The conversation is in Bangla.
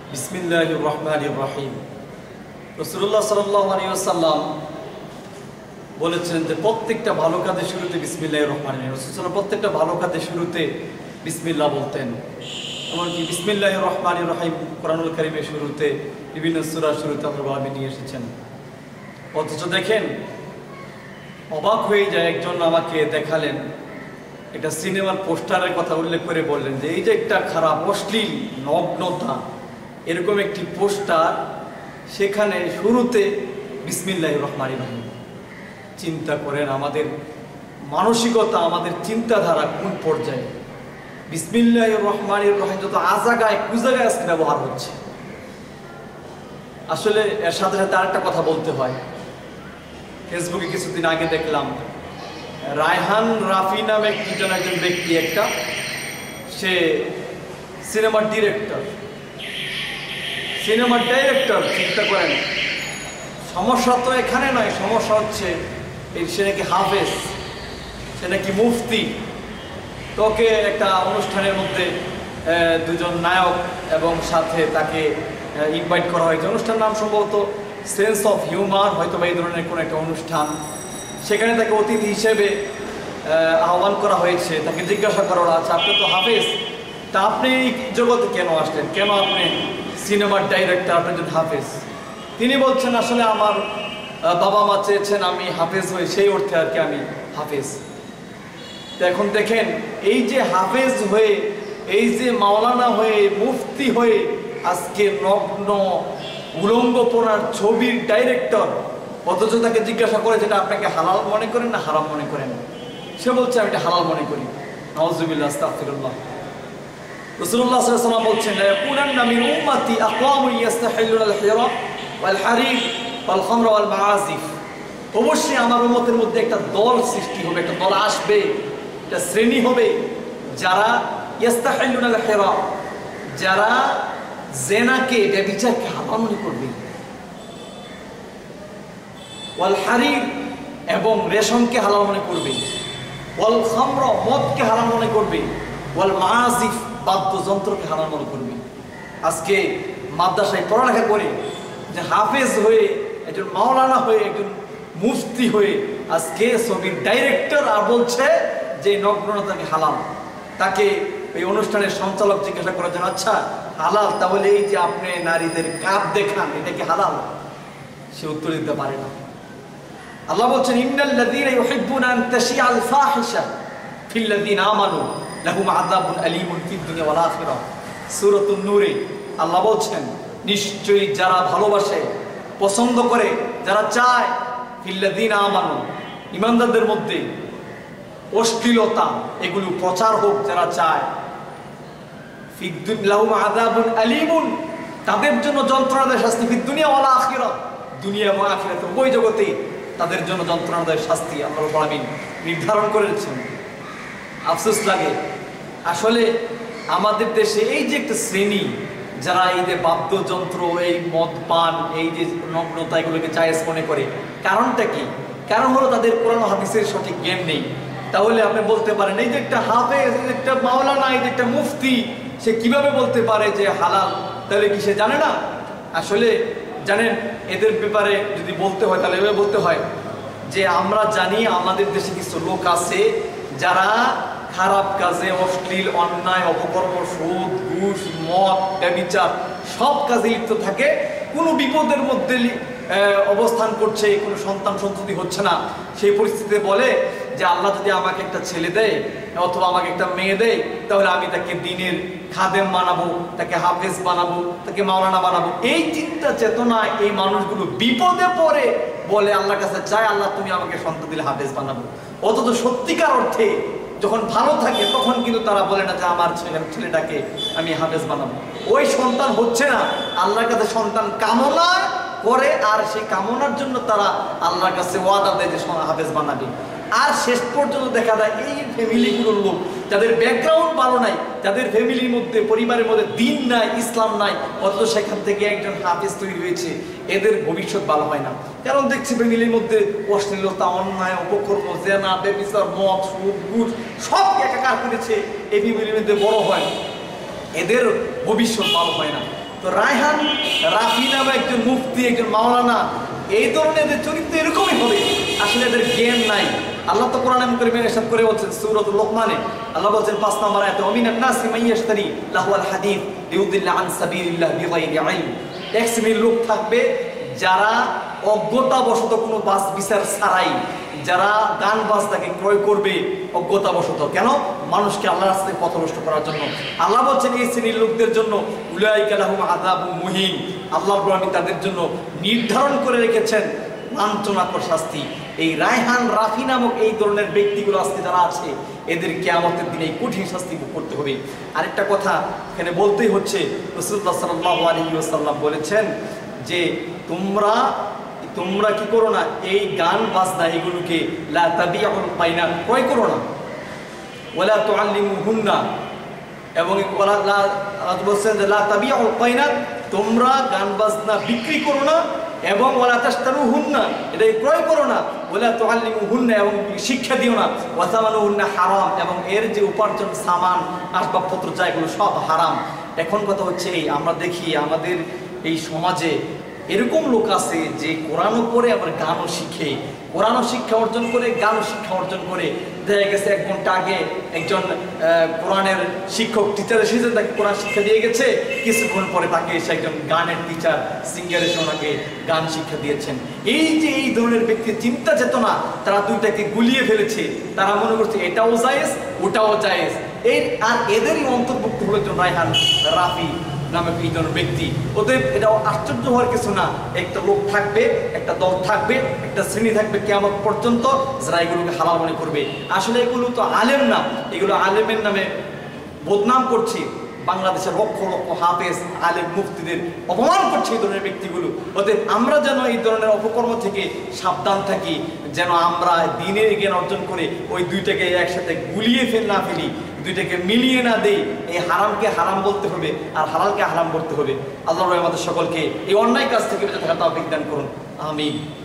বিসমিল্লাহির রহমানির রহিম। রাসূলুল্লাহ সাল্লাল্লাহু আলাইহি ওয়াসাল্লাম বলেছেন যে প্রত্যেকটা ভালো কাজের শুরুতে বিসমিল্লাহির রহমানির রহিম। রাসূলুল্লাহ প্রত্যেকটা ভালো কাজের শুরুতে বিসমিল্লাহ বলতেন। এমনকি বিসমিল্লাহির রহমানির রহিম কোরআনুল কারীমের শুরুতে, বিভিন্ন সূরার শুরুতে আল্লাহ নিয়ে এসেছেন। অথচ দেখেন, অবাক হয়ে যায়, একজন আমাকে দেখালেন একটা সিনেমার পোস্টারের কথা উল্লেখ করে বললেন যে এই যে একটা খারাপ অশ্লীল নগ্নতা এরকম একটি পোস্টার, সেখানে শুরুতে বিসমিল্লাহির রহমানির রহিম। চিন্তা করেন আমাদের মানসিকতা, আমাদের চিন্তাধারা কোন পর্যায়ে। বিসমিল্লাহির রহমানির রহিম যত আজাগায় কুজাগায় আজকে ব্যবহার হচ্ছে। আসলে এর সাথে সাথে আরেকটা কথা বলতে হয়। ফেসবুকে কিছুদিন আগে দেখলাম রায়হান রাফি নামে একজন ব্যক্তি, সে সিনেমার ডিরেক্টর। চিন্তা করেন, সমস্যা তো এখানে নয়, সমস্যা হচ্ছে সে নাকি হাফেজ, সে নাকি মুফতি। তোকে একটা অনুষ্ঠানের মধ্যে দুজন নায়ক এবং সাথে তাকে ইনভাইট করা হয়েছে। অনুষ্ঠান নাম সম্ভবত সেন্স অফ হিউমার, হয়তো বা এই ধরনের কোনো একটা অনুষ্ঠান। সেখানে তাকে অতিথি হিসেবে আহ্বান করা হয়েছে। তাকে জিজ্ঞাসা করা আছে, আপনি তো হাফেজ, তা আপনি এই জগতে কেন আসলেন, কেন আপনি সিনেমার ডাইরেক্টর, আপনি যদি হাফেজ? তিনি বলছেন, আসলে আমার বাবা মা চেয়েছেন আমি হাফেজ হই, সেই অর্থে আর কি আমি হাফেজ। তো এখন দেখেন, এই যে হাফেজ হয়ে, এই যে মাওলানা হয়ে, মুফতি হয়ে আজকে নগ্ন উলঙ্গপনার ছবির ডাইরেক্টর, অথচ তাকে জিজ্ঞাসা করে যেটা আপনাকে হালাল মনে করেন না হারাম মনে করেন, সে বলছে আমি এটা হালাল মনে করি। নাউযুবিল্লাহ, আস্তাগফিরুল্লাহ। রাসূলুল্লাহ সাল্লাল্লাহু আলাইহি ওয়াসাল্লাম বলছেন, লা ইয়াকুনান্না মিন উম্মতি আকওয়ামুন ইস্তাহিল্লুনাল হিরা ওয়াল হারির ওয়াল খামরা ওয়াল মাআজিফ। অবশ্যই আমার উম্মতের মধ্যে একটা দল সৃষ্টি হবে, একটা দল আসবে, একটা শ্রেণী হবে যারা ইস্তাহিল্লুনাল হিরা, যারা জেনাকে, ব্যভিচারকে হালাল মনে করবে, ওয়াল হারির এবং রেশমকে হালাল মনে করবে, ওয়াল খামরা মদকে হালাল মনে করবে, ওয়াল মাআজিফ বাদ্যযন্ত্রকে হালাল মনে করবে। আজকে মাদ্রাসায় পড়ালেখা করে যে হাফেজ হয়ে, একজন মাওলানা হয়ে, একজন মুফতি হয়ে আজকে ছবির ডাইরেক্টর, আর বলছে যে নগ্নতাকে হালাল। তাকে এই অনুষ্ঠানের সঞ্চালক জিজ্ঞাসা করার জন্য, আচ্ছা হালাল, তাহলে এই যে আপনি নারীদের কাপ দেখান, এটা কি হালাল? সে উত্তর দিতে পারে না। আল্লাহ বলছেন, ইন্নাল্লাযীনা ইউহিব্বুনা আন তাশিআল ফাহিশা ফিল্লাযীনা আমানু লাহুম আযাবুন আলীমুন ফিদ দুনিয়া ওয়াল আখিরাহ। সূরাতুন নূরে আল্লাহ বলছেন, নিশ্চয়ই যারা ভালোবাসে, পছন্দ করে, যারা চায়, ফিল্লাযীনা আমানু, ঈমানদারদের মধ্যে অশ্লীলতা এগুলো প্রচার হোক, যারা চায়, ফিদ দুনিয়া লাহুম আযাবুন আলীমুন, তাদের জন্য যন্ত্রণাদায়ক শাস্তি, ফিদ দুনিয়া ওয়াল আখিরাহ, দুনিয়া এবং আখিরাত উভয় জগতে তাদের জন্য যন্ত্রণাদায়ক শাস্তি আল্লাহ রাব্বুল আলামিন নির্ধারণ করেছেন। আফসোস লাগে, আসলে আমাদের দেশে এই যে একটা শ্রেণী যারা এই যে বাদ্যযন্ত্র, এই মদ পান, এই যে নগ্নতা, এগুলোকে জায়েজ মনে করে, কারণটা কি? কারণ হলো তাদের কোরআন হাদিসের সঠিক জ্ঞান নেই। তাহলে আপনি বলতে পারেন, এই যে একটা হাফেজ, এই যে একটা মাওলানা, এই যে একটা মুফতি, সে কিভাবে বলতে পারে যে হালাল? তাহলে কি সে জানে না? আসলে জানেন, এদের ব্যাপারে যদি বলতে হয় তাহলে এভাবে বলতে হয় যে আমরা জানি আমাদের দেশে কিছু লোক আছে যারা খারাপ কাজে, অশ্লীল, অন্যায়, অপকর্ম, সুদ, ঘুষ, মদ, ব্যভিচার সব কাজে লিপ্ত থাকে। কোনো বিপদের মধ্যে অবস্থান করছে, কোনো সন্তান সন্ততি হচ্ছে না, সেই পরিস্থিতিতে বলে যে আল্লাহ যদি আমাকে একটা ছেলে দেয় অথবা আমাকে একটা মেয়ে দেয়, তাহলে আমি তাকে দ্বীনের খাদেম বানাবো, তাকে হাফেজ বানাবো, তাকে মাওলানা বানাবো। এই চিন্তা চেতনায় এই মানুষগুলো বিপদে পড়ে বলে আল্লাহর কাছে চায়, আল্লাহ তুমি আমাকে সন্তান দিলে হাফেজ বানাবো। অথচ সত্যিকার অর্থে যখন ভালো থাকে তখন কিন্তু তারা বলে না যে আমার ছেলেটাকে আমি হাফেজ বানাবো। ওই সন্তান হচ্ছে না, আল্লাহর কাছে সন্তান কামনা করে, আর সেই কামনার জন্য তারা আল্লাহর কাছে ওয়াদা দেয় যে হাফেজ বানাবে। আর শেষ পর্যন্ত দেখা যায় এই ফ্যামিলিগুলোর লোক যাদের ব্যাকগ্রাউন্ড ভালো নাই, যাদের ফ্যামিলির মধ্যে, পরিবারের মধ্যে দিন নাই, ইসলাম নাই, অথচ সেখান থেকে একজন হাফেজ তৈরি হয়েছে, এদের ভবিষ্যৎ ভালো হয় না। কারণ দেখছি ফ্যামিলির মধ্যে অশ্লীলতা, অন্যায়, অপকর্ম, জেনা, ব্যভিচার, মদ, সুদ, ঘুষ সব একাকার করেছে, এই ফ্যামিলির মধ্যে বড় হয়, এদের ভবিষ্যৎ ভালো হয় না। তো তো রায়হান রাফি নামে একজন মুফতি, একজন মাওলানা, এই ধরনের চরিত্র এরকমই হবে। আসলে এদের জ্ঞান নাই। আল্লাহ তো কোরআনে কারীমে ইরশাদ করে বলছেন সূরাতুল লোকমানে, আল্লাহ বলছেন ৫ নম্বর আয়াতে, ওয়ামিনান নাসি মান ইয়াশতারি লাহওয়াল হাদিস লিইউদিল্লা আন সাবিলিল্লাহ বিগাইরি ইলম। এক শ্রেণীর লোক থাকবে যারা অজ্ঞতাবশত কোনো বাস বিচার ছাড়াই যারা গান বাজনাকে ক্রয় করবে অজ্ঞতাবশত। কেন? মানুষকে আল্লাহর রাস্তায় পথভ্রষ্ট করার জন্য। আল্লাহ বলছেন এই শ্রেণীর লোকদের জন্য উলাইকা লাহুম আযাবুম মুহিন, আল্লাহ রাব্বুল তাদের জন্য নির্ধারণ করে রেখেছেন লাঞ্ছনাকর শাস্তি। এই রায়হান রাফি নামক এই ধরনের ব্যক্তিগুলো আজকে যারা আছে, এদের কিয়ামতের দিনে কঠিন শাস্তি ভোগ করতে হবে। আরেকটা কথা এখানে বলতেই হচ্ছে, রাসূলুল্লাহ সাল্লাল্লাহু আলাইহি ওয়াসাল্লাম বলেছেন যে তোমরা কি করো না, এই গান বাজনা এগুলোকে লা তাবিউল কায়নাত ক্রয় করো না, ওয়ালা তুআল্লিমুহুন্না, এবং বলছেন যে লা তাবিউল কায়নাত, তোমরা গান বাজনা বিক্রি করো না, এবং ওয়ালা তাশতারুহুন্না, এটা ক্রয় করো না, ওয়ালা তুআল্লিমুহুন্না, এবং শিক্ষা দিও না, ওয়া সামানুহুন্না হারাম, এবং এর যে উপার্জন সামান আসবাবপত্র যা এগুলো সব হারাম। এখন কথা হচ্ছে এই আমরা দেখি আমাদের এই সমাজে এরকম লোক আছে যে কোরআনও পড়ে আবার গানও শিখে, কোরআনও শিক্ষা অর্জন করে, গানও শিক্ষা অর্জন করে। দেখা গেছে 1 ঘন্টা আগে একজন কোরআনের শিক্ষক টিচার এসেছে, তাকে কোরআন শিক্ষা দিয়ে গেছে, কিছুক্ষণ পরে তাকে এসে একজন গানের টিচার সিঙ্গার এসে ওনাকে গান শিক্ষা দিয়েছেন। এই যে এই ধরনের ব্যক্তির চিন্তা চেতনা, তারা দুইটাকে গুলিয়ে ফেলেছে। তারা মনে করছে এটাও জায়েজ ওটাও জায়েজ। আর এদেরই অন্তর্ভুক্ত হলো একজন রায়হান রাফি নামে এই ধরনের ব্যক্তি। ওদের এটা আশ্চর্য হওয়ার কিছু না। একটা লোক থাকবে, একটা দল থাকবে, একটা শ্রেণী থাকবে কিয়ামত পর্যন্ত যারা এগুলোকে হালাল মনে করবে। আসলে এগুলো তো আলেম না, এগুলো আলেমের নামে বদনাম করছে। বাংলাদেশের লক্ষ লক্ষ হাফেজ আলেম মুফতিদের অপমান করছে এই ধরনের ব্যক্তিগুলো। অতএব আমরা যেন এই ধরনের অপকর্ম থেকে সাবধান থাকি, যেন আমরা দ্বীনের জ্ঞান অর্জন করে ওই দুইটাকে একসাথে গুলিয়ে না ফেলি, দুইটাকে মিলিয়ে না দেই। এই হারামকে হারাম বলতে হবে আর হালালকে হারাম করতে হবে। আল্লাহ আমাদের সকলকে এই অন্যায় কাজ থেকে বেঁচে থাকার তৌফিক দান করুন। আমিন।